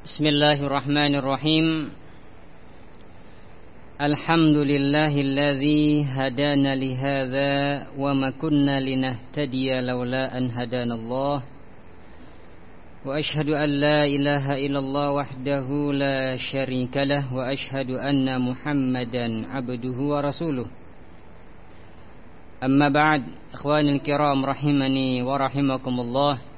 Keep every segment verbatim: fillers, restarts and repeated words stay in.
Bismillahirrahmanirrahim. Alhamdulillahilladzi hadana lihadza wa ma kunna linahtadiya laula an hadanallah. Wa ashhadu an la ilaha illallah wahdahu la syarikalah wa ashhadu anna Muhammadan abduhu wa rasuluh. Amma ba'd, ikhwanil kiram rahimani wa rahimakumullah.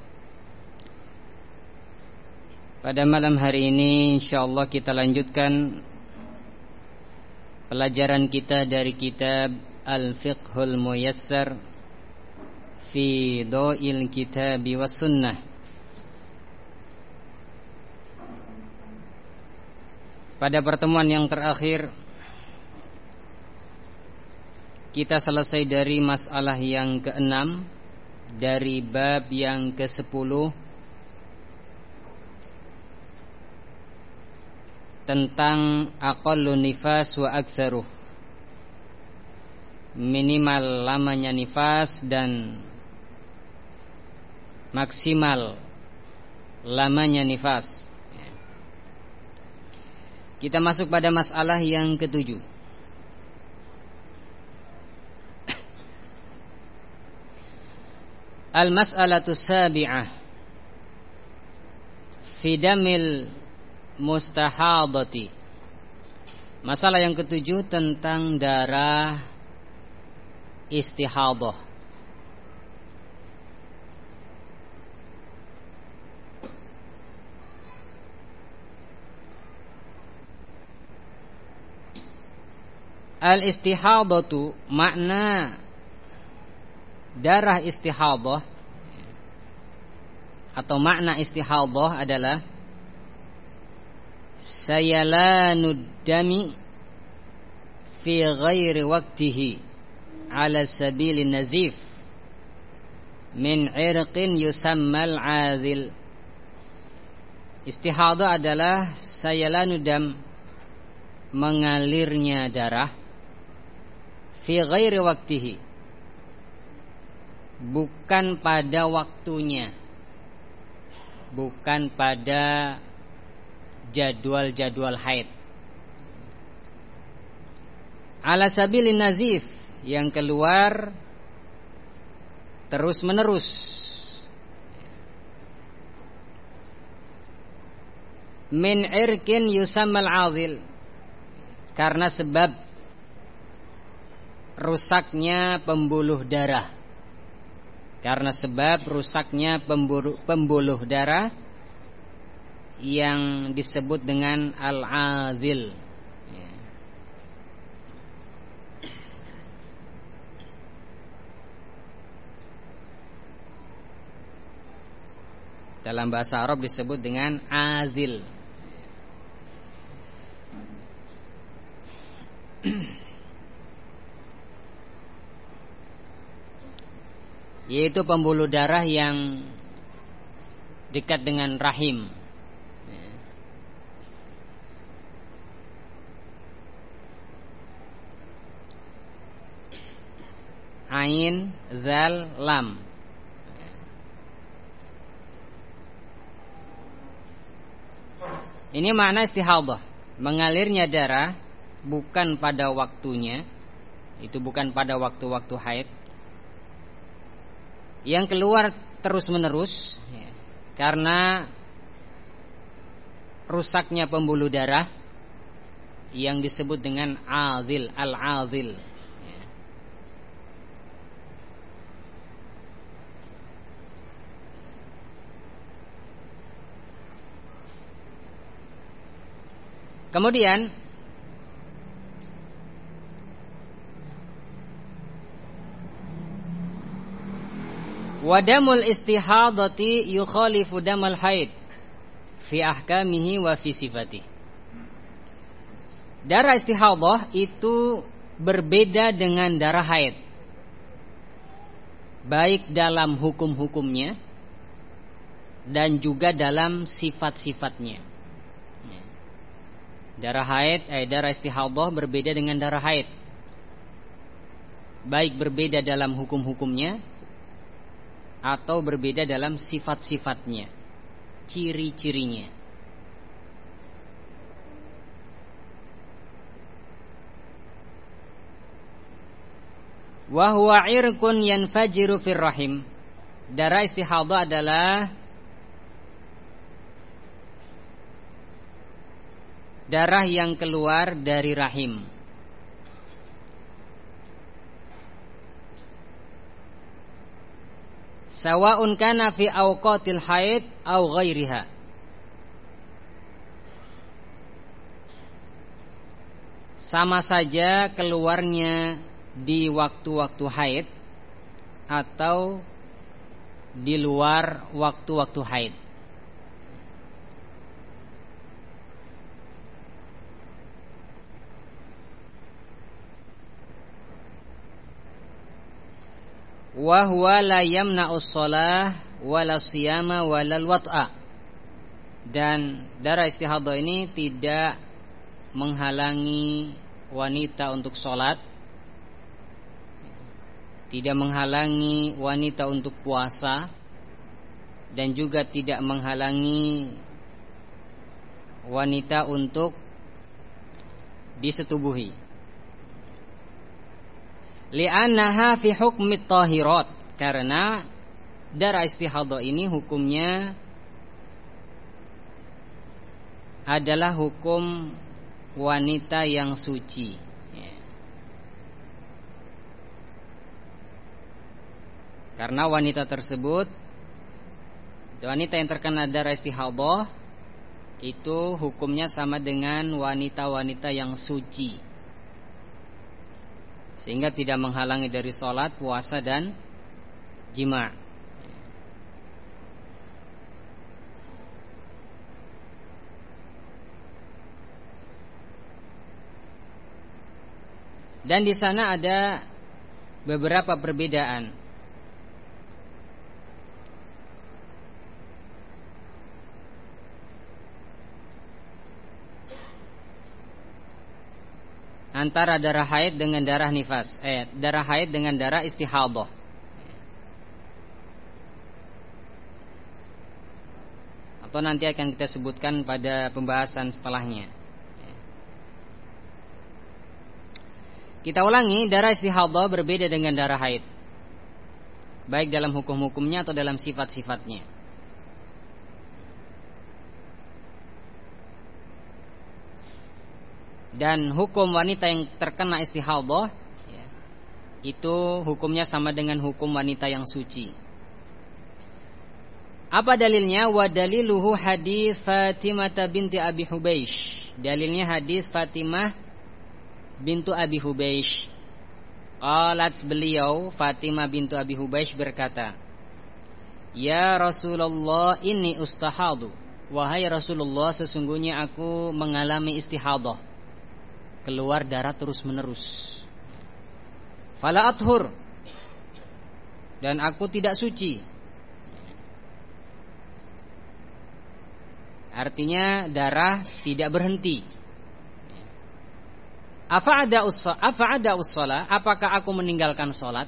Pada malam hari ini insyaallah kita lanjutkan pelajaran kita dari kitab Al-Fiqhul Muyassar fi Dha'il Kitabi was Sunnah. Pada pertemuan yang terakhir kita selesai dari masalah yang keenam dari bab yang kesepuluh tentang aqallun nifas wa aktsaruh, minimal lamanya nifas dan maksimal lamanya nifas. Kita masuk pada masalah yang ketujuh. Al-mas'alatu sabi'ah fi damil mustahadati. Masalah yang ketujuh tentang darah istihadah. Al-istihadatu, makna darah istihadah atau makna istihadah adalah sayalanud dami fi ghairi waqtihi ala sabilin nazif min irqin yusammal azil. Istihadah adalah sayalanud dam, mengalirnya darah, fi ghairi waqtihi, bukan pada waktunya, bukan pada jadwal-jadwal haid. Ala sabilin nazif, yang keluar terus menerus, min irkin yusammal azil, karena sebab rusaknya pembuluh darah, karena sebab rusaknya pembuluh, pembuluh darah yang disebut dengan al-azil. Dalam bahasa Arab disebut dengan azil. Yaitu pembuluh darah yang dekat dengan rahim. Ain, zal, lam. Ini makna istihadah, mengalirnya darah bukan pada waktunya, itu bukan pada waktu-waktu haid, yang keluar terus menerus ya, karena rusaknya pembuluh darah yang disebut dengan azil, al-azil. Kemudian wadamul istihadati yukhalifu damal haid fi ahkamihi wa fi sifati. Darah istihadah itu berbeda dengan darah haid, baik dalam hukum-hukumnya dan juga dalam sifat-sifatnya. Darah haid, eh, darah istihadah berbeda dengan darah haid, baik berbeda dalam hukum-hukumnya atau berbeda dalam sifat-sifatnya, ciri-cirinya. Wa huwa irqun yanfajiru fir rahim. Darah istihadah adalah darah yang keluar dari rahim. Sawa'un kana fi awqatil haid aw ghairiha. Sama saja keluarnya di waktu-waktu haid atau di luar waktu-waktu haid. Wa huwa la yamna'us shalah wala siyama walal wat'a. Dan darah istihadah ini tidak menghalangi wanita untuk sholat, tidak menghalangi wanita untuk puasa, dan juga tidak menghalangi wanita untuk disetubuhi. Li'annaha fi hukmit tahirat, karena darah istihadah ini hukumnya adalah hukum wanita yang suci. Karena wanita tersebut, wanita yang terkena darah istihadah itu hukumnya sama dengan wanita-wanita yang suci, sehingga tidak menghalangi dari sholat, puasa, dan jima'. Dan di sana ada beberapa perbedaan. Antara darah haid dengan darah nifas, eh darah haid dengan darah istihadah. Atau nanti akan kita sebutkan pada pembahasan setelahnya. Kita ulangi, darah istihadah berbeda dengan darah haid, baik dalam hukum-hukumnya atau dalam sifat-sifatnya. Dan hukum wanita yang terkena istihadah ya, itu hukumnya sama dengan hukum wanita yang suci. Apa dalilnya? Wa daliluhu hadis Fatimah binti Abi Hubeish. Dalilnya hadis Fatimah bintu Abi Hubeish. Qalat, beliau Fatimah bintu Abi Hubeish berkata, Ya Rasulullah, inni ustahadu. Wahai Rasulullah, sesungguhnya aku mengalami istihadah, keluar darah terus menerus. Fala athur, dan aku tidak suci. Artinya darah tidak berhenti. Afa ada usha, afa ada ushala, apakah aku meninggalkan salat?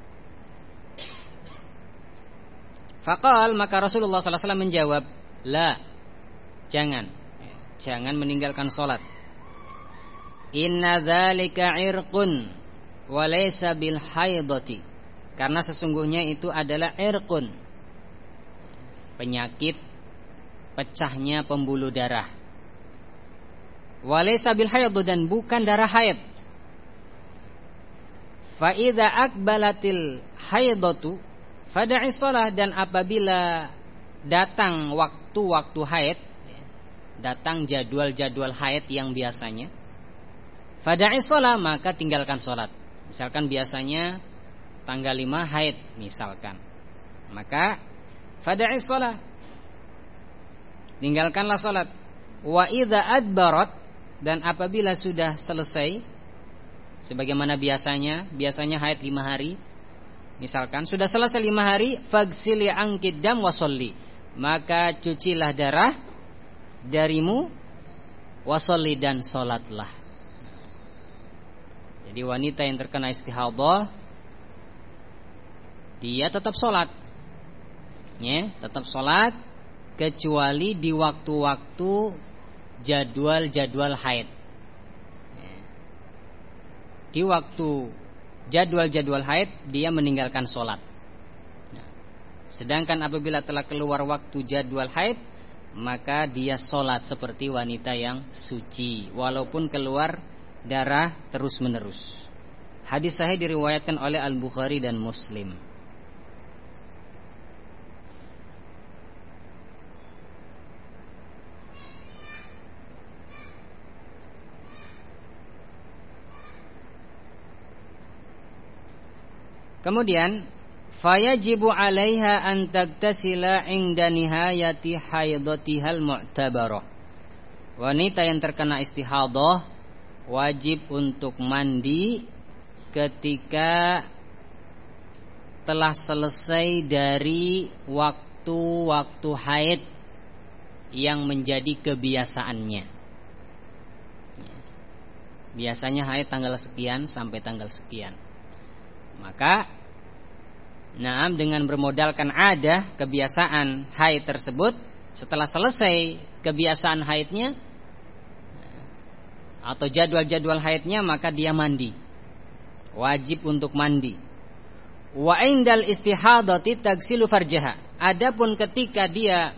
Faqal, maka Rasulullah sallallahu alaihi wasallam menjawab, la, jangan, jangan meninggalkan salat. Inna dzalika irqun wa laysa bil haidati, karena sesungguhnya itu adalah irqun, penyakit pecahnya pembuluh darah. Wa laysa bil haid, dan bukan darah haid. Fa idza aqbalatil haidatu fada'i shalah, dan apabila datang waktu-waktu haid, datang jadwal-jadwal haid yang biasanya, fada'i shalah, maka tinggalkan salat. Misalkan biasanya tanggal lima haid misalkan, maka fada'i shalah, tinggalkanlah salat. Wa idza adbarat, dan apabila sudah selesai, sebagaimana biasanya, biasanya haid lima hari, misalkan sudah selesai lima hari, fagsili angkid dam wasolli, maka cucilah darah darimu, wasolli, dan solatlah. Jadi wanita yang terkena istihadah, dia tetap solat, ya, tetap solat, kecuali di waktu-waktu jadwal-jadwal haid. Di waktu jadwal-jadwal haid dia meninggalkan sholat. Sedangkan apabila telah keluar waktu jadwal haid, maka dia sholat seperti wanita yang suci, walaupun keluar darah terus menerus. Hadis sahih diriwayatkan oleh Al-Bukhari dan Muslim. Kemudian fayajibu 'alaiha an tagtasila 'inda nihayati haidhatihal mu'tabarah. Wanita yang terkena istihadah wajib untuk mandi ketika telah selesai dari waktu-waktu haid yang menjadi kebiasaannya. Biasanya haid tanggal sekian sampai tanggal sekian. Maka Naam, dengan bermodalkan ada kebiasaan haid tersebut, setelah selesai kebiasaan haidnya atau jadwal-jadwal haidnya, maka dia mandi. Wajib untuk mandi. Wa indal istihadati tagsilu farjaha. Adapun ketika dia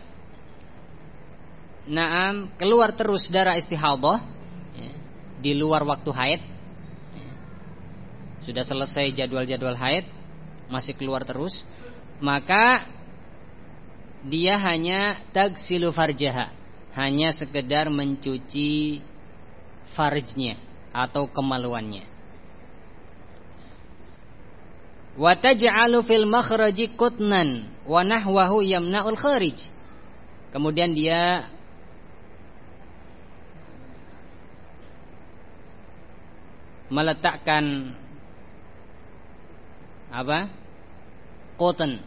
naam keluar terus darah istihadah ya, di luar waktu haid, ya, sudah selesai jadwal-jadwal haid masih keluar terus, maka dia hanya tagsilu farjaha, hanya sekedar mencuci farjnya atau kemaluannya. Wa taj'alu fil makhraji qutnan wa nahwahu yamna'ul kharij. Kemudian dia meletakkan apa? Cotton,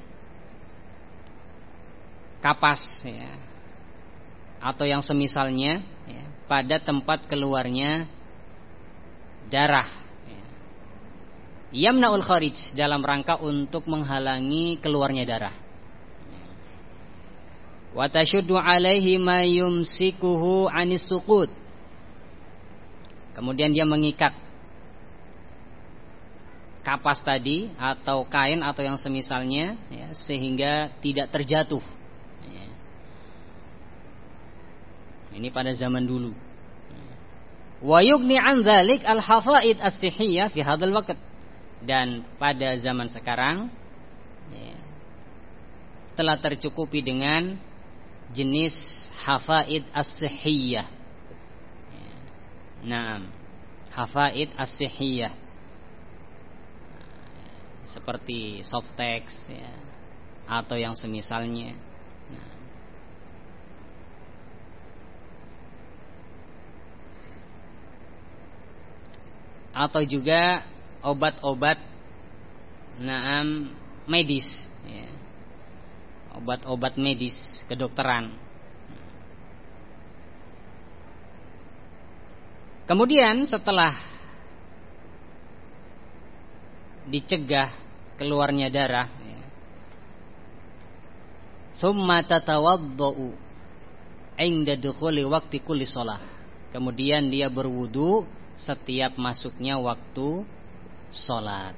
kapas ya, atau yang semisalnya ya, pada tempat keluarnya darah ya. Yamna'ul kharij, dalam rangka untuk menghalangi keluarnya darah. Wa tashuddu 'alaihi ma yumsikuhu 'anis suqut. Kemudian dia mengikat kapas tadi atau kain atau yang semisalnya ya, sehingga tidak terjatuh ya. Ini pada zaman dulu. Wa yughni 'an dzalik al-hafaid as-sihhiyah fi hadzal waqt. Dan pada zaman sekarang ya, telah tercukupi dengan jenis hafaid as-sihhiyah ya. Naam, hafaid as-sihhiyah seperti Softex ya, atau yang semisalnya. Nah, atau juga obat-obat naam medis ya. Obat-obat medis kedokteran. Kemudian setelah dicegah keluarnya darah ya, summa tatawaddau 'inda dukhuli waqti kulli shalah. Kemudian dia berwudu setiap masuknya waktu salat.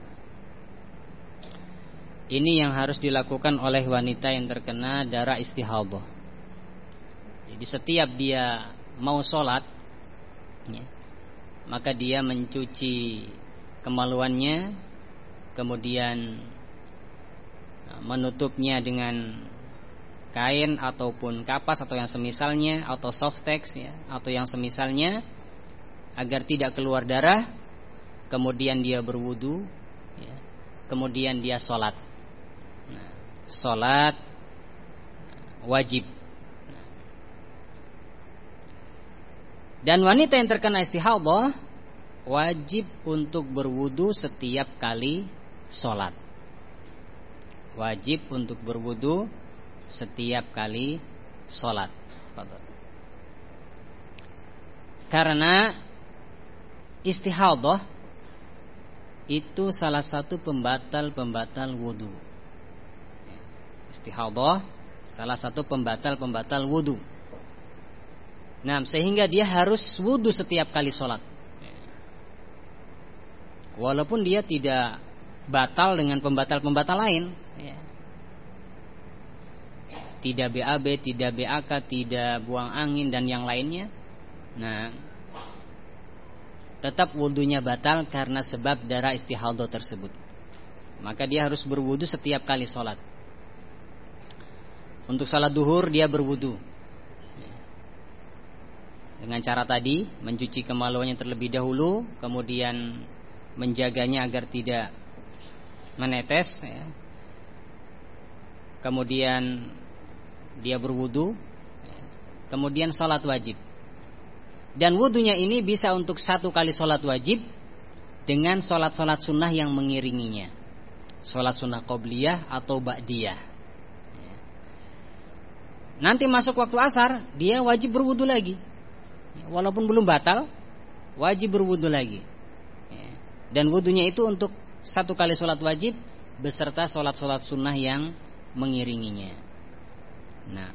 Ini yang harus dilakukan oleh wanita yang terkena darah istihadah. Jadi setiap dia mau salat ya, maka dia mencuci kemaluannya, kemudian menutupnya dengan kain ataupun kapas atau yang semisalnya, atau Softex ya, atau yang semisalnya, agar tidak keluar darah. Kemudian dia berwudu ya, kemudian dia sholat. Nah, sholat wajib. Dan wanita yang terkena istihadah wajib untuk berwudu setiap kali sholat. Wajib untuk berwudu setiap kali sholat. Karena istihadah itu salah satu pembatal-pembatal wudu. Istihadah salah satu pembatal-pembatal wudu. Nah, sehingga dia harus wudu setiap kali sholat. walaupun dia tidak batal dengan pembatal-pembatal lain, ya. Tidak B A B, tidak B A K, tidak buang angin dan yang lainnya. Nah, tetap wudunya batal karena sebab darah istihadah tersebut. Maka dia harus berwudu setiap kali sholat. Untuk sholat duhur dia berwudu dengan cara tadi, mencuci kemaluannya terlebih dahulu, kemudian menjaganya agar tidak menetes, ya. Kemudian dia berwudu, ya. Kemudian sholat wajib. Dan wudunya ini bisa untuk satu kali sholat wajib dengan sholat-sholat sunnah yang mengiringinya, sholat sunnah qobliyah atau ba'diyah. Nanti masuk waktu asar, dia wajib berwudu lagi. Walaupun belum batal, wajib berwudu lagi. Dan wudunya itu untuk satu kali sholat wajib beserta sholat-sholat sunnah yang mengiringinya. Nah,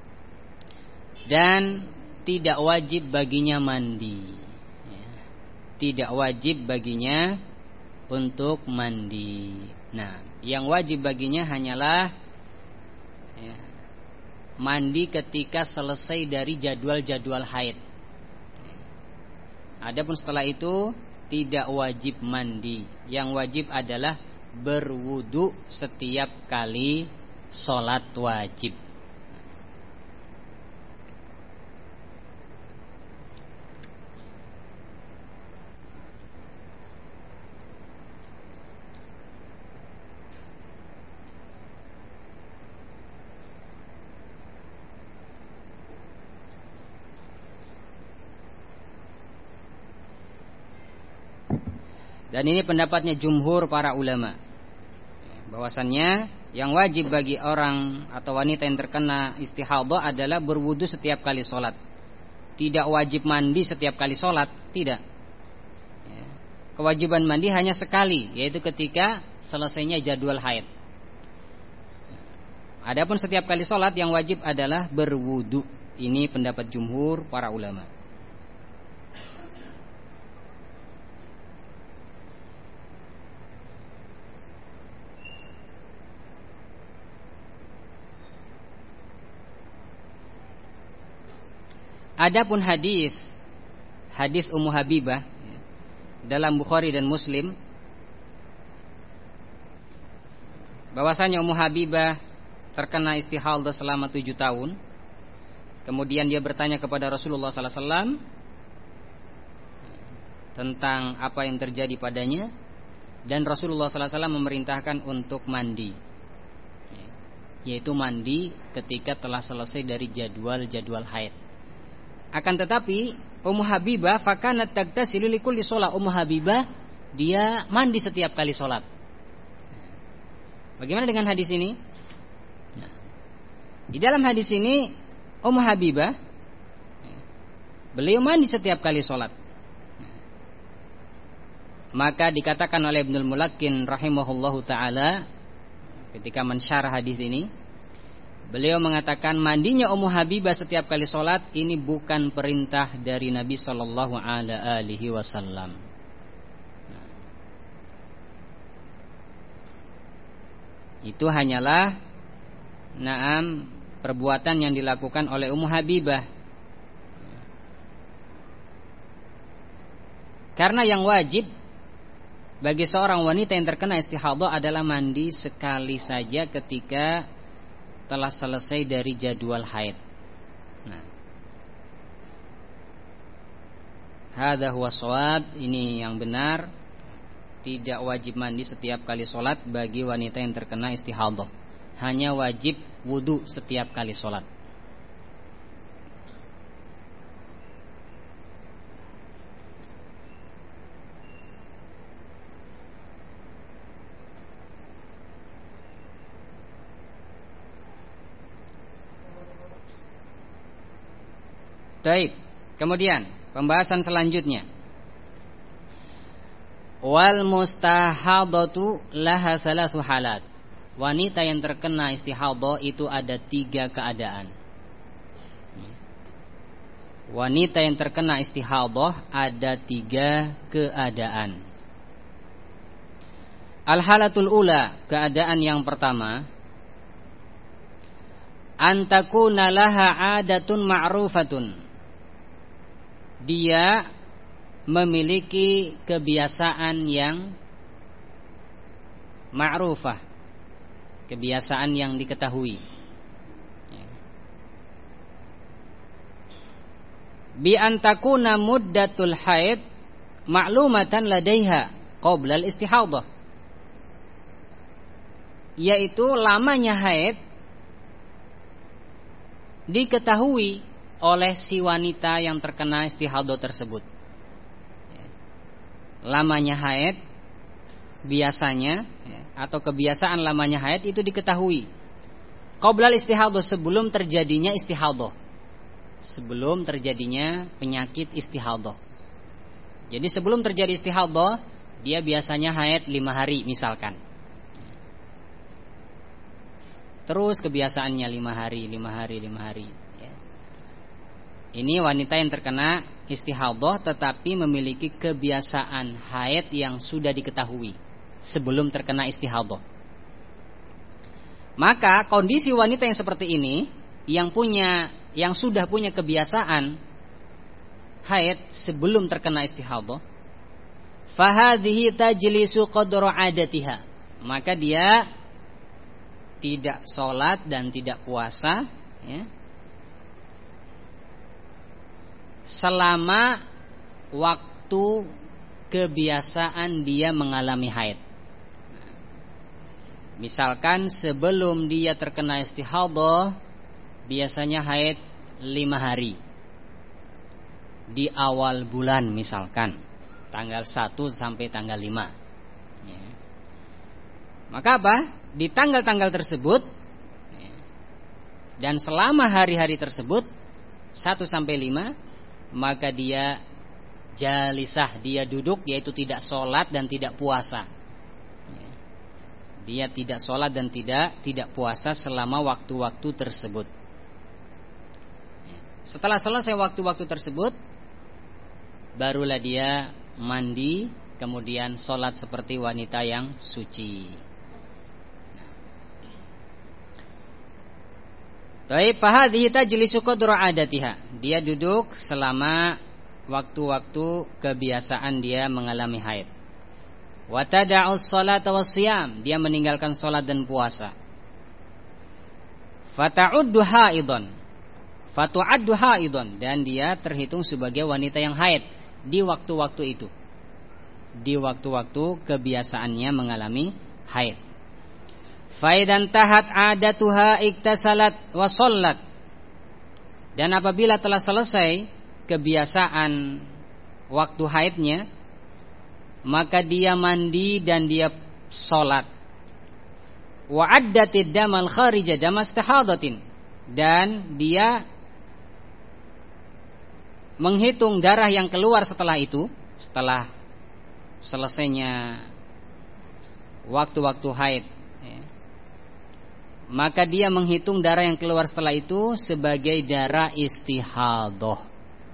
dan tidak wajib baginya mandi. Tidak wajib baginya untuk mandi. Nah, yang wajib baginya hanyalah ya, mandi ketika selesai dari jadwal-jadwal haid. Adapun setelah itu tidak wajib mandi. Yang wajib adalah berwudu setiap kali sholat wajib. Dan ini pendapatnya jumhur para ulama, bahwasannya yang wajib bagi orang atau wanita yang terkena istihadah adalah berwudu setiap kali sholat. Tidak wajib mandi setiap kali sholat, tidak. Kewajiban mandi hanya sekali, yaitu ketika selesainya jadwal haid. Adapun setiap kali sholat yang wajib adalah berwudu. Ini pendapat jumhur para ulama. Adapun hadis hadis Ummu Habibah dalam Bukhari dan Muslim, bahwasanya Ummu Habibah terkena istihadah selama tujuh tahun. Kemudian dia bertanya kepada Rasulullah sallallahu alaihi wasallam tentang apa yang terjadi padanya, dan Rasulullah sallallahu alaihi wasallam memerintahkan untuk mandi, yaitu mandi ketika telah selesai dari jadwal-jadwal haid. Akan tetapi Ummu Habibah fakanat tagtasilu likulli shalah. Ummu Habibah dia mandi setiap kali sholat. Bagaimana dengan hadis ini? Nah, di dalam hadis ini Ummu Habibah beliau mandi setiap kali sholat. Maka dikatakan oleh Ibnul Mulakkin rahimahullahu ta'ala ketika mensyarah hadis ini, beliau mengatakan mandinya Ummu Habibah setiap kali sholat ini bukan perintah dari Nabi Shallallahu Alaihi Wasallam. Itu hanyalah naam perbuatan yang dilakukan oleh Ummu Habibah. Karena yang wajib bagi seorang wanita yang terkena istihadah adalah mandi sekali saja ketika telah selesai dari jadwal haid. Nah, hadza huwa shawab, ini yang benar. Tidak wajib mandi setiap kali sholat bagi wanita yang terkena istihadah. Hanya wajib wudu setiap kali sholat. Baik, kemudian pembahasan selanjutnya. Wal mustahadatu laha salasu halat. Wanita yang terkena istihadah itu ada tiga keadaan. Wanita yang terkena istihadah ada tiga keadaan. Al-halatul ula, keadaan yang pertama, antakuna laha adatun ma'rufatun. Dia memiliki kebiasaan yang ma'rufah, kebiasaan yang diketahui. Bi antakuna muddatul haid ma'lumatan ladaiha qabla al-istihadhah, yaitu lamanya haid diketahui oleh si wanita yang terkena istihadhah tersebut. Lamanya haid biasanya atau kebiasaan lamanya haid itu diketahui qabla al-istihadhah, sebelum terjadinya istihadhah, sebelum terjadinya penyakit istihadhah. Jadi sebelum terjadi istihadhah, dia biasanya haid lima hari misalkan. Terus kebiasaannya lima hari, lima hari, lima hari. Ini wanita yang terkena istihadhah tetapi memiliki kebiasaan haid yang sudah diketahui sebelum terkena istihadhah. Maka kondisi wanita yang seperti ini, yang punya yang sudah punya kebiasaan haid sebelum terkena istihadhah, fahadhihi tajlisu qadra adatiha, maka dia tidak sholat dan tidak puasa, ya, selama waktu kebiasaan dia mengalami haid. Misalkan sebelum dia terkena istihadhah, biasanya haid lima hari di awal bulan, misalkan tanggal satu sampai tanggal lima, ya. Maka apa? Di tanggal-tanggal tersebut, ya, dan selama hari-hari tersebut satu sampai lima, maka dia jalisah, dia duduk, yaitu tidak sholat dan tidak puasa. Dia tidak sholat dan tidak tidak puasa selama waktu-waktu tersebut. Setelah selesai waktu-waktu tersebut, barulah dia mandi, kemudian sholat seperti wanita yang suci. Baik, fahadhihi tajlisu qadra adatiha. Dia duduk selama waktu-waktu kebiasaan dia mengalami haid. Wa tada'us salata wassiyam, dia meninggalkan salat dan puasa. Fata'uddu haidon, fatu'addu haidon, dan dia terhitung sebagai wanita yang haid di waktu-waktu itu, di waktu-waktu kebiasaannya mengalami haid. Faidan tahat adatuha iktasalat wa shallat, dan apabila telah selesai kebiasaan waktu haidnya, maka dia mandi dan dia sholat. Wa addatid damal kharija damastahadatin, dan dia menghitung darah yang keluar setelah itu, setelah selesainya waktu-waktu haid, ya. Maka dia menghitung darah yang keluar setelah itu sebagai darah istihadhah.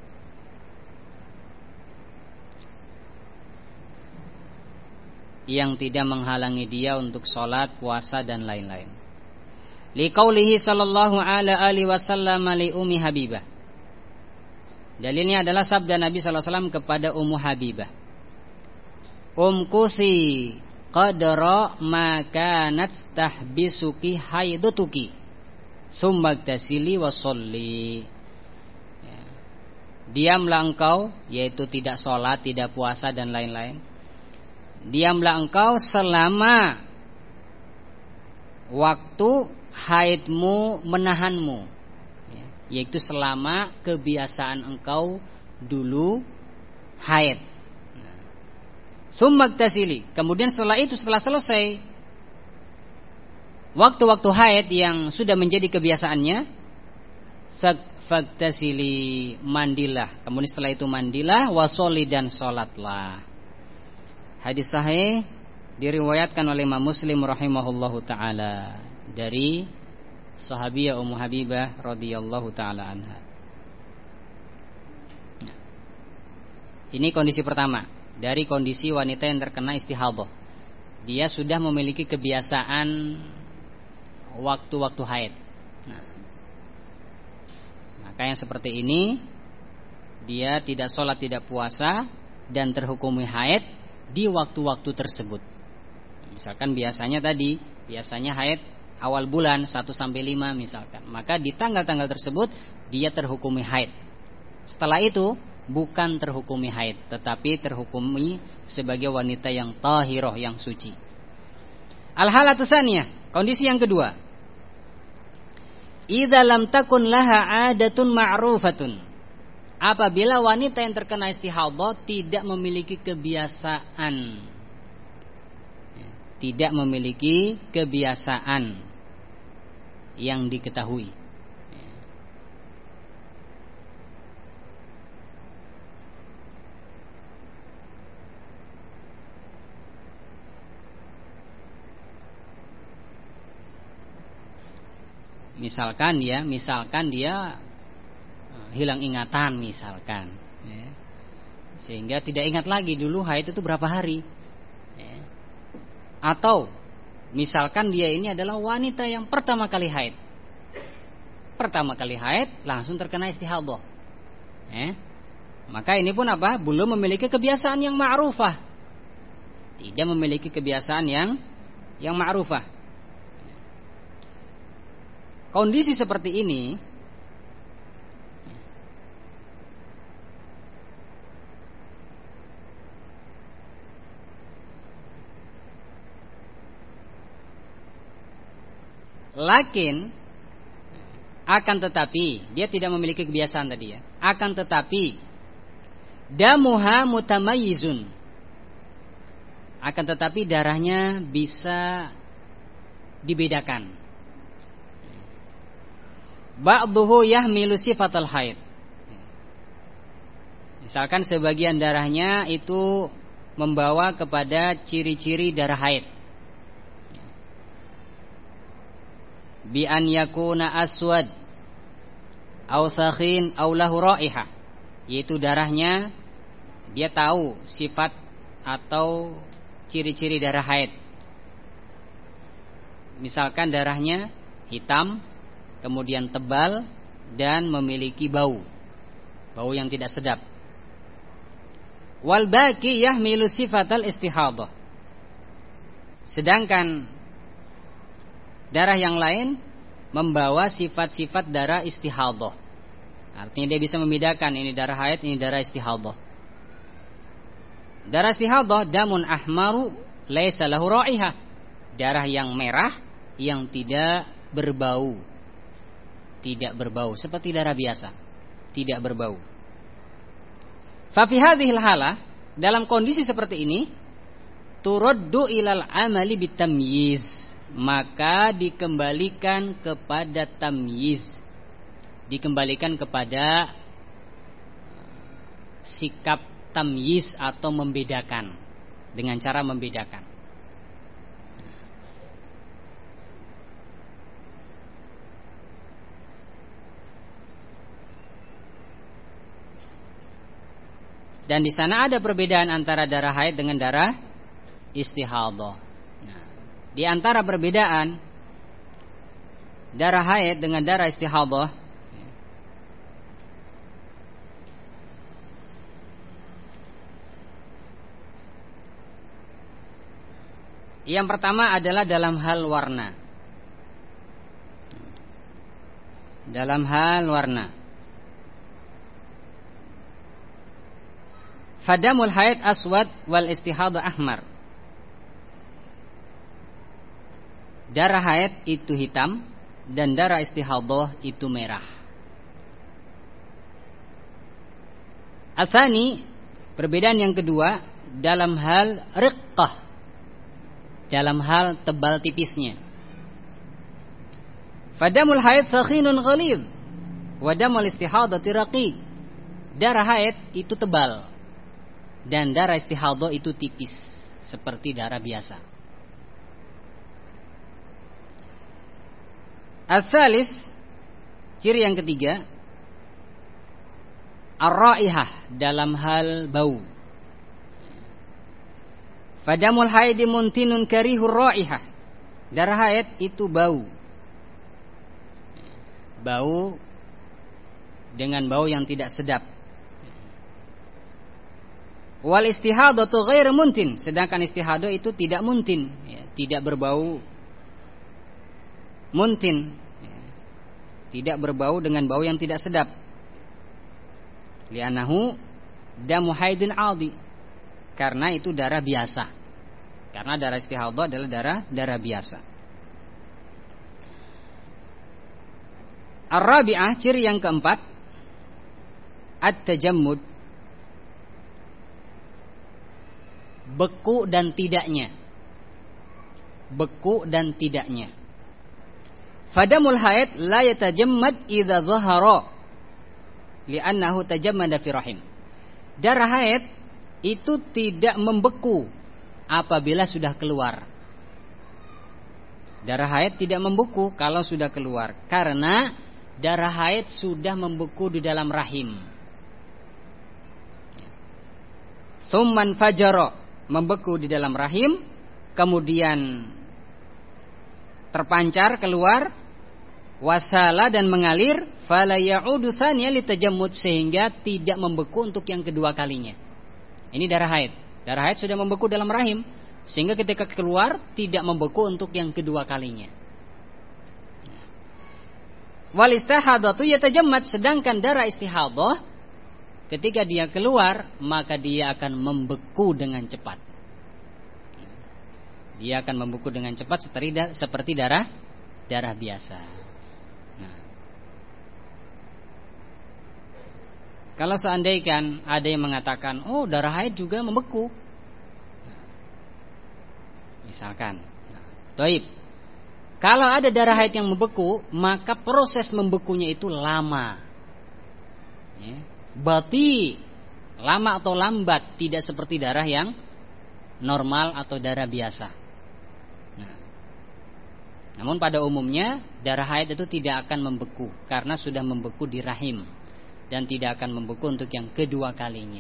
Yang tidak menghalangi dia untuk sholat, puasa dan lain-lain. Liqaulihi sallallahu alaihi wasallam li Ummi Habibah. Dalilnya adalah sabda Nabi sallallahu alaihi wasallam kepada Ummu Habibah. Umkuthi qadra ma kanat tahbisuki haidutuki summa tasili wa sholli. Ya. Diamlah engkau, yaitu tidak sholat, tidak puasa dan lain-lain. Diamlah engkau selama waktu haidmu menahanmu, ya, yaitu selama kebiasaan engkau dulu haid. Summa tasili, kemudian setelah itu, setelah selesai waktu-waktu haid yang sudah menjadi kebiasaannya, faktasili, mandilah. Kemudian setelah itu mandilah, wasoli, dan sholatlah. Hadis sahih diriwayatkan oleh Imam Muslim rahimahullahu taala dari sahabiyah Ummu Habibah radhiyallahu taala anha. Ini kondisi pertama dari kondisi wanita yang terkena istihadhah. dia sudah memiliki kebiasaan waktu-waktu haid. Nah, maka yang seperti ini dia tidak sholat, tidak puasa dan terhukumi haid di waktu-waktu tersebut. Misalkan biasanya tadi, biasanya haid awal bulan satu sampai lima misalkan, maka di tanggal-tanggal tersebut dia terhukumi haid. Setelah itu bukan terhukumi haid, tetapi terhukumi sebagai wanita yang tahiroh, yang suci. Al-halatu tsaniyah, kondisi yang kedua. Idza lam takun laha 'adatun ma'rufatun. Apabila wanita yang terkena istihadhah tidak memiliki kebiasaan, tidak memiliki kebiasaan yang diketahui. Misalkan dia, misalkan dia hilang ingatan misalkan, ya. Sehingga tidak ingat lagi dulu haid itu berapa hari, ya. Atau misalkan dia ini adalah wanita yang pertama kali haid, pertama kali haid langsung terkena istihadhah, ya. Maka ini pun apa? Belum memiliki kebiasaan yang ma'rufah, tidak memiliki kebiasaan yang yang ma'rufah. Kondisi seperti ini lakin akan tetapi dia tidak memiliki kebiasaan tadi ya. Akan tetapi damuha mutamayyizun. Akan tetapi darahnya bisa dibedakan. Ba'duhu yahmilu sifatal haid. Misalkan sebagian darahnya itu membawa kepada ciri-ciri darah haid. Bi an yakuna aswad aw sakhin aw lahu raihah, yaitu darahnya dia tahu sifat atau ciri-ciri darah haid. Misalkan darahnya hitam, kemudian tebal dan memiliki bau, bau yang tidak sedap. Wal baqi yahmilu sifatal istihadhah. Sedangkan darah yang lain membawa sifat-sifat darah istihadhah. Artinya dia bisa membedakan ini darah haid, ini darah istihadhah. Darah istihadhah damun ahmaru laisa lahu raihah. Darah yang merah yang tidak berbau. Tidak berbau seperti darah biasa, tidak berbau. Fa fi hadhil halah, dalam kondisi seperti ini, turaddu ilal amali bitamyiz, maka dikembalikan kepada tamyiz, dikembalikan kepada sikap tamyiz atau membedakan, dengan cara membedakan. Dan di sana ada perbedaan antara darah haid dengan darah istihadhah. Nah, di antara perbedaan darah haid dengan darah istihadhah, yang pertama adalah dalam hal warna. Dalam hal warna. Fadamul haid aswad wal istihadhah ahmar. Darah haid itu hitam dan darah istihadhah itu merah. Atsani, perbedaan yang kedua dalam hal riqqah, dalam hal tebal tipisnya. Fadamul haid sakhinun ghalidh wa damul istihadhati raqiq. Darah haid itu tebal dan darah istihadhah itu tipis seperti darah biasa. As-salis, ciri yang ketiga, ar-raihah, dalam hal bau. Fadamul haidi muntinun karihur raihah. Darah haid itu bau. Bau dengan bau yang tidak sedap. Wal istihadatu ghairu muntin, sedangkan istihadah itu tidak muntin, ya, tidak berbau muntin, ya, tidak berbau dengan bau yang tidak sedap. Li'annahu damu haidin adi, karena itu darah biasa. Karena darah istihadah adalah darah darah biasa. Ar-rabi'ah, ciri yang keempat, at-tajammud, beku dan tidaknya. Beku dan tidaknya. Fadamul haid la yatajammad idza dhahara li'annahu tajammada fi rahim. Darah haid itu tidak membeku apabila sudah keluar. Darah haid tidak membeku kalau sudah keluar, karena darah haid sudah membeku di dalam rahim. Summan fajara, membeku di dalam rahim, kemudian terpancar keluar, wasala dan mengalir, fala ya'udu tsaniya litajammud, sehingga tidak membeku untuk yang kedua kalinya. Ini darah haid. Darah haid sudah membeku dalam rahim, sehingga ketika keluar tidak membeku untuk yang kedua kalinya. Wal istihadatu yatajammad, sedangkan darah istihadah ketika dia keluar maka dia akan membeku dengan cepat. Dia akan membeku dengan cepat seperti darah darah biasa. Nah, kalau seandainya ada yang mengatakan, oh darah haid juga membeku, misalkan, nah, taib. Kalau ada darah haid yang membeku, maka proses membekunya itu lama. Ya. Bati, lama atau lambat, tidak seperti darah yang normal atau darah biasa. Nah, namun pada umumnya darah haid itu tidak akan membeku karena sudah membeku di rahim dan tidak akan membeku untuk yang kedua kalinya.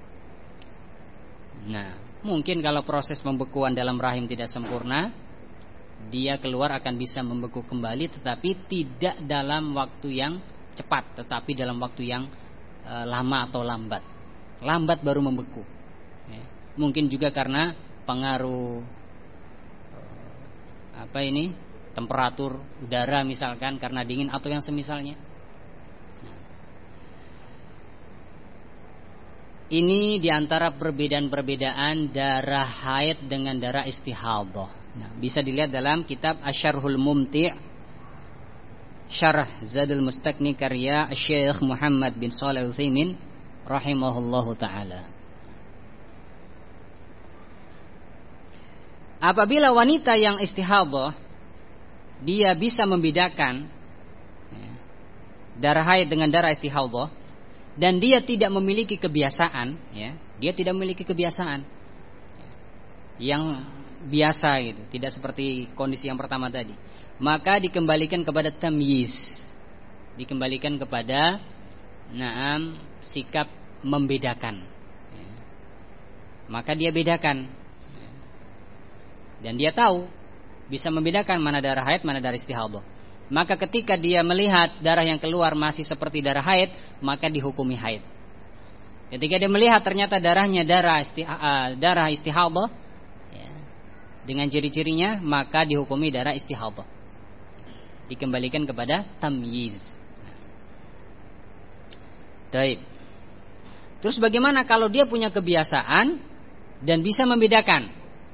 Nah, mungkin kalau proses pembekuan dalam rahim tidak sempurna, dia keluar akan bisa membeku kembali, tetapi tidak dalam waktu yang cepat, tetapi dalam waktu yang e, lama atau lambat. Lambat baru membeku. Ya. Mungkin juga karena pengaruh e, apa ini temperatur udara misalkan, karena dingin atau yang semisalnya. Ini diantara perbedaan-perbedaan darah haid dengan darah istihadah. Nah, bisa dilihat dalam kitab Asyarhul Mumti' Syarah Zadul Mustaqni karya Syekh Muhammad bin Shalih Al-Utsaimin rahimahullahu taala. Apabila wanita yang istihadah dia bisa membedakan ya, darah haid dengan darah istihadah, dan dia tidak memiliki kebiasaan, ya, dia tidak memiliki kebiasaan yang biasa gitu, tidak seperti kondisi yang pertama tadi, maka dikembalikan kepada tamyiz, dikembalikan kepada naam sikap membedakan, ya. Maka dia bedakan, ya. Dan dia tahu bisa membedakan mana darah haid, mana darah istihadah. Maka ketika dia melihat darah yang keluar masih seperti darah haid, maka dihukumi haid. Ketika dia melihat ternyata darahnya darah isti, uh, darah istihadah ya, dengan ciri-cirinya, maka dihukumi darah istihadah. Dikembalikan kepada tamyiz. Baik. Terus bagaimana kalau dia punya kebiasaan dan bisa membedakan?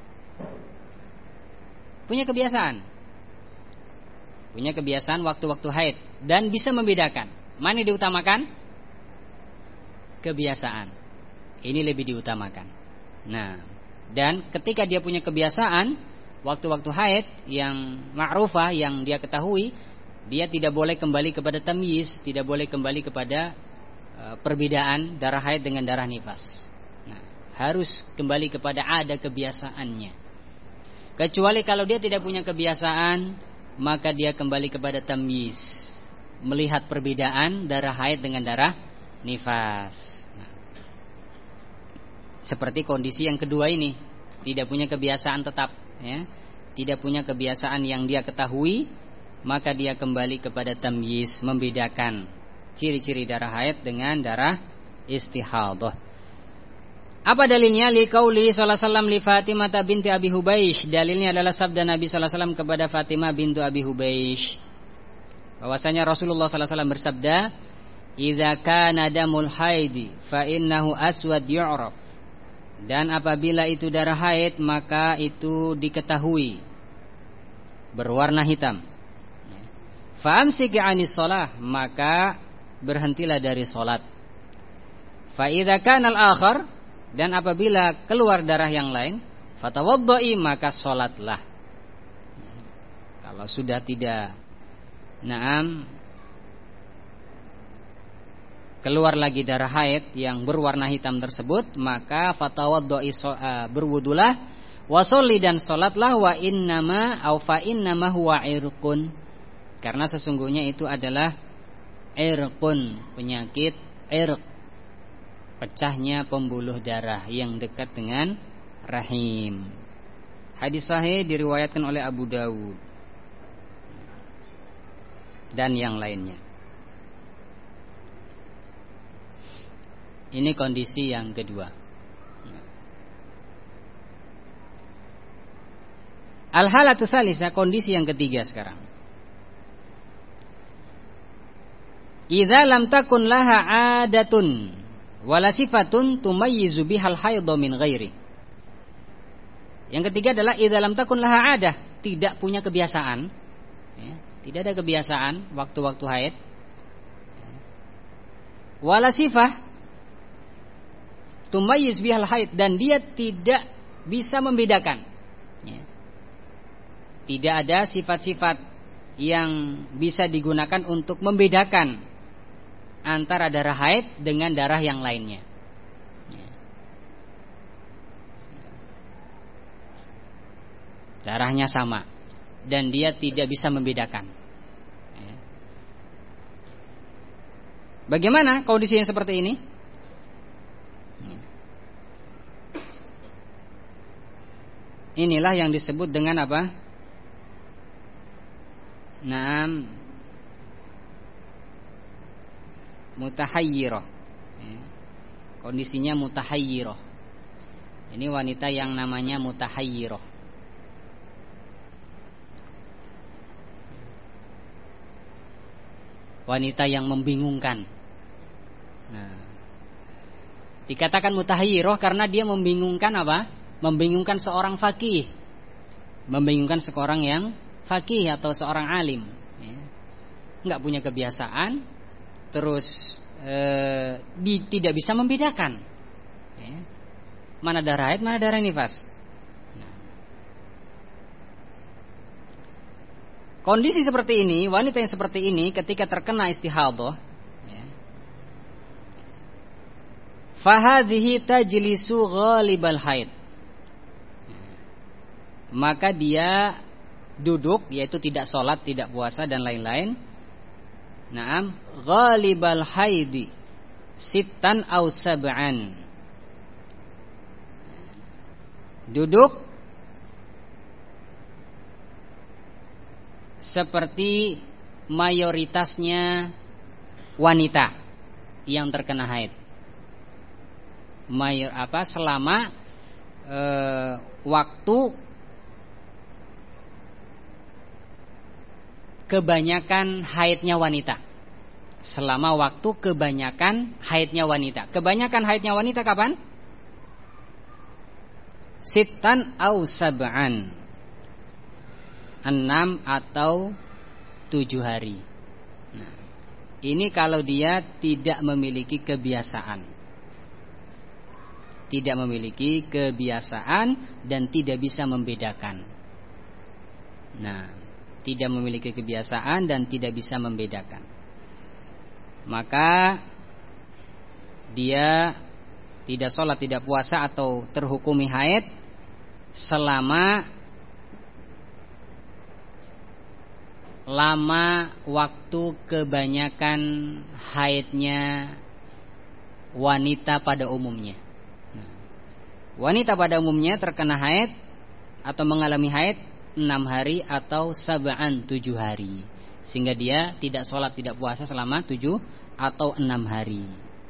Punya kebiasaan. Punya kebiasaan waktu-waktu haid dan bisa membedakan. Mana yang diutamakan? Kebiasaan. Ini lebih diutamakan. Nah, dan ketika dia punya kebiasaan waktu-waktu haid yang ma'rufah, yang dia ketahui, dia tidak boleh kembali kepada tamyiz, tidak boleh kembali kepada uh, perbedaan darah haid dengan darah nifas. Nah, harus kembali kepada ada kebiasaannya. Kecuali kalau dia tidak punya kebiasaan, maka dia kembali kepada tamyiz, melihat perbedaan darah haid dengan darah nifas. Nah, seperti kondisi yang kedua ini, tidak punya kebiasaan tetap, ya, tidak punya kebiasaan yang dia ketahui, maka dia kembali kepada tamyiz, membedakan ciri-ciri darah haid dengan darah istihadhah. Apa dalilnya? Liqauli sallallahu alaihi wasallam li Fatimah binti Abi Hubaish. Dalilnya adalah sabda Nabi sallallahu alaihi wasallam kepada Fatimah bintu Abi Hubaish, bahwasanya Rasulullah sallallahu alaihi wasallam bersabda, "Idza kana damul haidi fa innahu aswad yu'raf." Dan apabila itu darah haid, maka itu diketahui berwarna hitam. Fa amsiki 'anis shalah, maka berhentilah dari salat. Fa idza kana al-akhar, dan apabila keluar darah yang lain, fatawaddai, maka salatlah. Kalau sudah tidak naam keluar lagi darah haid yang berwarna hitam tersebut, maka fatawaddai, berwudulah, wasolli, dan salatlah, wa innama au fa innama huwa irqun, karena sesungguhnya itu adalah irqun, penyakit irq, pecahnya pembuluh darah yang dekat dengan rahim. Hadis sahih diriwayatkan oleh Abu Dawud dan yang lainnya. Ini kondisi yang kedua. Al-halatu tsalitsah, kondisi yang ketiga sekarang. Idza lam takun laha 'adatun wala sifatun tumayyizu bihal haidha min ghairi. Yang ketiga adalah idza lam takun laha 'adah, tidak punya kebiasaan, ya, tidak ada kebiasaan waktu-waktu haid. Wala sifah tumayyiz bihal haid, dan dia tidak bisa membedakan, ya. Tidak ada sifat-sifat yang bisa digunakan untuk membedakan antara darah haid dengan darah yang lainnya. Darahnya sama dan dia tidak bisa membedakan. Bagaimana kondisi yang seperti ini? Inilah yang disebut dengan apa? Naam, mutahayyirah, ya. Kondisinya mutahayyirah. Ini wanita yang namanya mutahayyirah. Wanita yang membingungkan. Nah, dikatakan mutahayyirah karena dia membingungkan apa? Membingungkan seorang faqih, membingungkan seorang yang faqih atau seorang alim, ya. Nggak punya kebiasaan, terus eh, di, tidak bisa membedakan, ya, mana darah haid, mana darah nifas. Nah, kondisi seperti ini, wanita yang seperti ini ketika terkena istihadhah, ya, fahadhihi tajlisu ghalibal haid, maka dia duduk, yaitu tidak sholat, tidak puasa dan lain-lain. Naam, ghalibal haidi sittan aw sab'an, duduk seperti mayoritasnya wanita yang terkena haid. Mayor apa selama e, waktu kebanyakan haidnya wanita. Selama waktu kebanyakan haidnya wanita. Kebanyakan haidnya wanita kapan? Sittan au sab'an, enam atau tujuh hari. Nah, ini kalau dia tidak memiliki kebiasaan, tidak memiliki kebiasaan dan tidak bisa membedakan. Nah, tidak memiliki kebiasaan dan tidak bisa membedakan, maka dia tidak sholat, tidak puasa atau terhukumi haid selama lama waktu kebanyakan haidnya wanita pada umumnya. Nah, Wanita pada umumnya terkena haid atau mengalami haid enam hari atau sab'an tujuh hari, sehingga dia tidak sholat tidak puasa selama tujuh atau enam hari.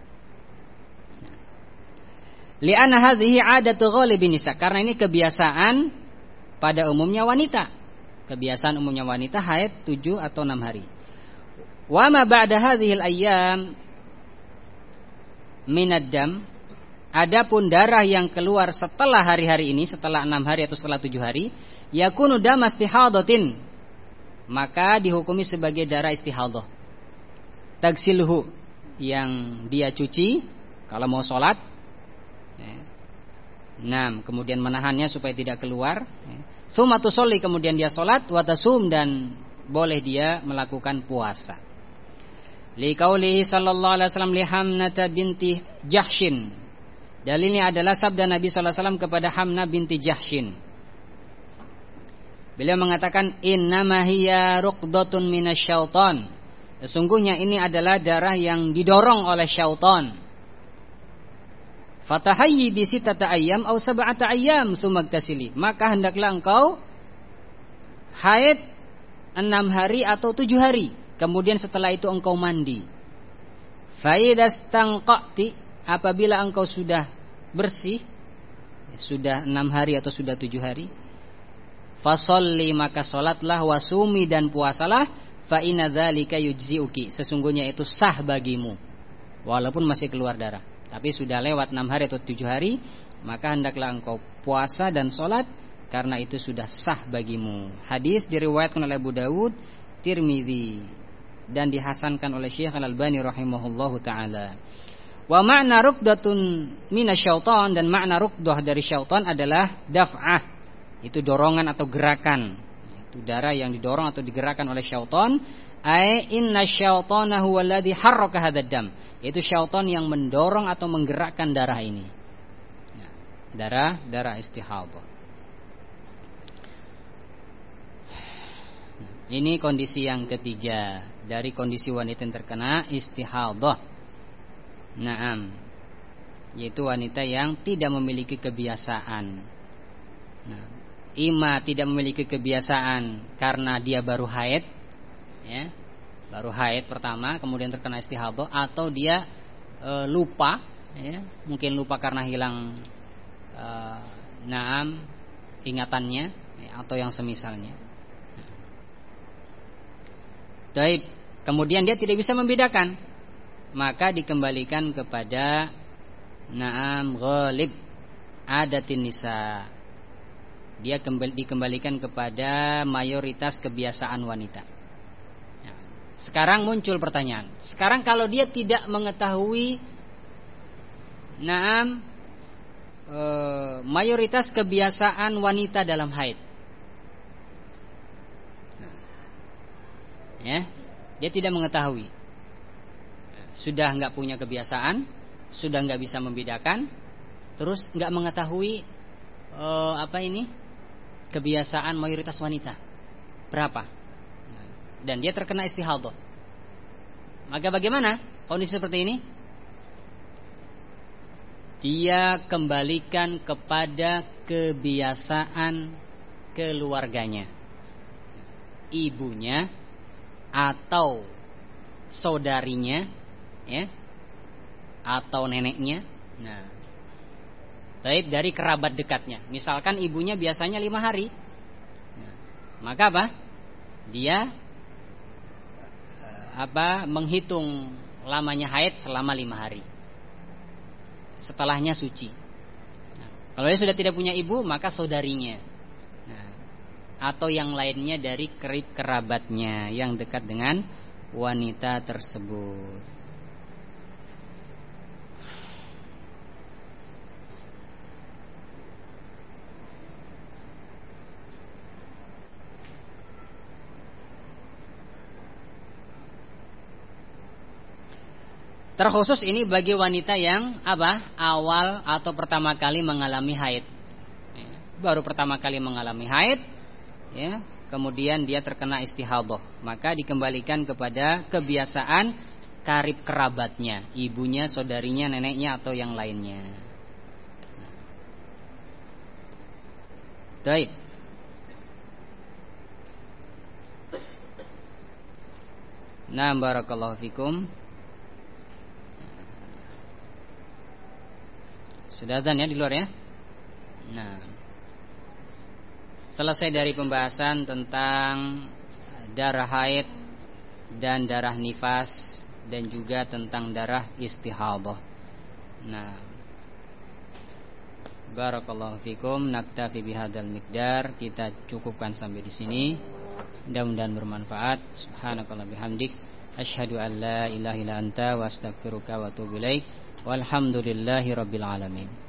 Li'anna hadhihi 'adatu ghalibin nisa, karena ini kebiasaan pada umumnya wanita. Kebiasaan umumnya wanita haid tujuh atau enam hari. Wa ma ba'da hadhil ayyam minad dam, adapun darah yang keluar setelah hari-hari ini, setelah enam hari atau setelah tujuh hari, yakunu dam istihadatin, maka dihukumi sebagai darah istihadah. Tagsiluhu, yang dia cuci kalau mau sholat. Nah, kemudian menahannya supaya tidak keluar. Tsumma tusolli, kemudian dia sholat. Wa tasum, dan boleh dia melakukan puasa. Liqaulihi sallallahu alaihi wasallam li Hamnah binti Jahshin. Dalilnya adalah sabda Nabi sallallahu alaihi wasallam kepada Hamnah binti Jahshin. Beliau mengatakan, innama hiya ruqdatun minasyaitan. Sesungguhnya ini adalah darah yang didorong oleh syaitan. Fatahayyi bi sittata ayyam aw sab'ata ayyam tsumagtasili, maka hendaklah engkau haid enam hari atau tujuh hari, kemudian setelah itu engkau mandi. Fa idastanqati, apabila engkau sudah bersih, sudah enam hari atau sudah tujuh hari, fasolli, maka solatlah, wasumi, dan puasalah, fa inna dzalika yujziuki, sesungguhnya itu sah bagimu walaupun masih keluar darah. Tapi sudah lewat enam hari atau tujuh hari, maka hendaklah engkau puasa dan sholat, karena itu sudah sah bagimu. Hadis diriwayatkan oleh Abu Dawud, Tirmidzi, dan dihasankan oleh Syekh Al-Albani rahimahullahu ta'ala. Wa ma'na rukdatun minasyaitan, dan makna rukdah dari syaitan adalah daf'ah, itu dorongan atau gerakan. Itu darah yang didorong atau digerakkan oleh syaitan. Ai inna syaitana huwa alladhi harraka hadzal dam. Itu syaitan yang mendorong atau menggerakkan darah ini. Nah, darah darah istihadah. Ini kondisi yang ketiga dari kondisi wanita yang terkena istihadah. Naam. Yaitu wanita yang tidak memiliki kebiasaan. Nah, ima tidak memiliki kebiasaan karena dia baru haid, ya, baru haid pertama, kemudian terkena istihadah, atau dia e, lupa, ya, mungkin lupa karena hilang e, naam ingatannya, ya, atau yang semisalnya. Baik, kemudian dia tidak bisa membedakan, maka dikembalikan kepada naam ghalib adatin nisa. Dia kembali, dikembalikan kepada mayoritas kebiasaan wanita. Sekarang muncul pertanyaan. Sekarang kalau dia tidak mengetahui naam e, mayoritas kebiasaan wanita dalam haid, ya, dia tidak mengetahui, sudah nggak punya kebiasaan, sudah nggak bisa membedakan, terus nggak mengetahui e, apa ini kebiasaan mayoritas wanita berapa, dan dia terkena istihadah. Maka bagaimana kondisi seperti ini? Dia kembalikan kepada kebiasaan keluarganya, ibunya atau saudarinya, ya, atau neneknya. Nah, baik, dari kerabat dekatnya. Misalkan ibunya biasanya lima hari, nah, maka apa? Dia apa menghitung lamanya haid selama lima hari. Setelahnya suci. Nah, kalau dia sudah tidak punya ibu, maka saudarinya, nah, atau yang lainnya dari kerib kerabatnya yang dekat dengan wanita tersebut. Terkhusus ini bagi wanita yang apa? Awal atau pertama kali mengalami haid, ya, baru pertama kali mengalami haid, ya, kemudian dia terkena istihadah, maka dikembalikan kepada kebiasaan karib kerabatnya, ibunya, saudarinya, neneknya, atau yang lainnya. Baik. Nah, barakallahu fikum. Sudah adzan ya di luar ya? Nah, selesai dari pembahasan tentang darah haid dan darah nifas dan juga tentang darah istihadah. Nah, barakallahu fikum. Naktafi bihadzal miqdar. Kita cukupkan sampai di sini. Mudah-mudahan bermanfaat. Subhanakallah bihamdik, asyhadu an la ilaha illa anta wa astaghfiruka wa atubu ilaik. Walhamdulillahi rabbil alamin.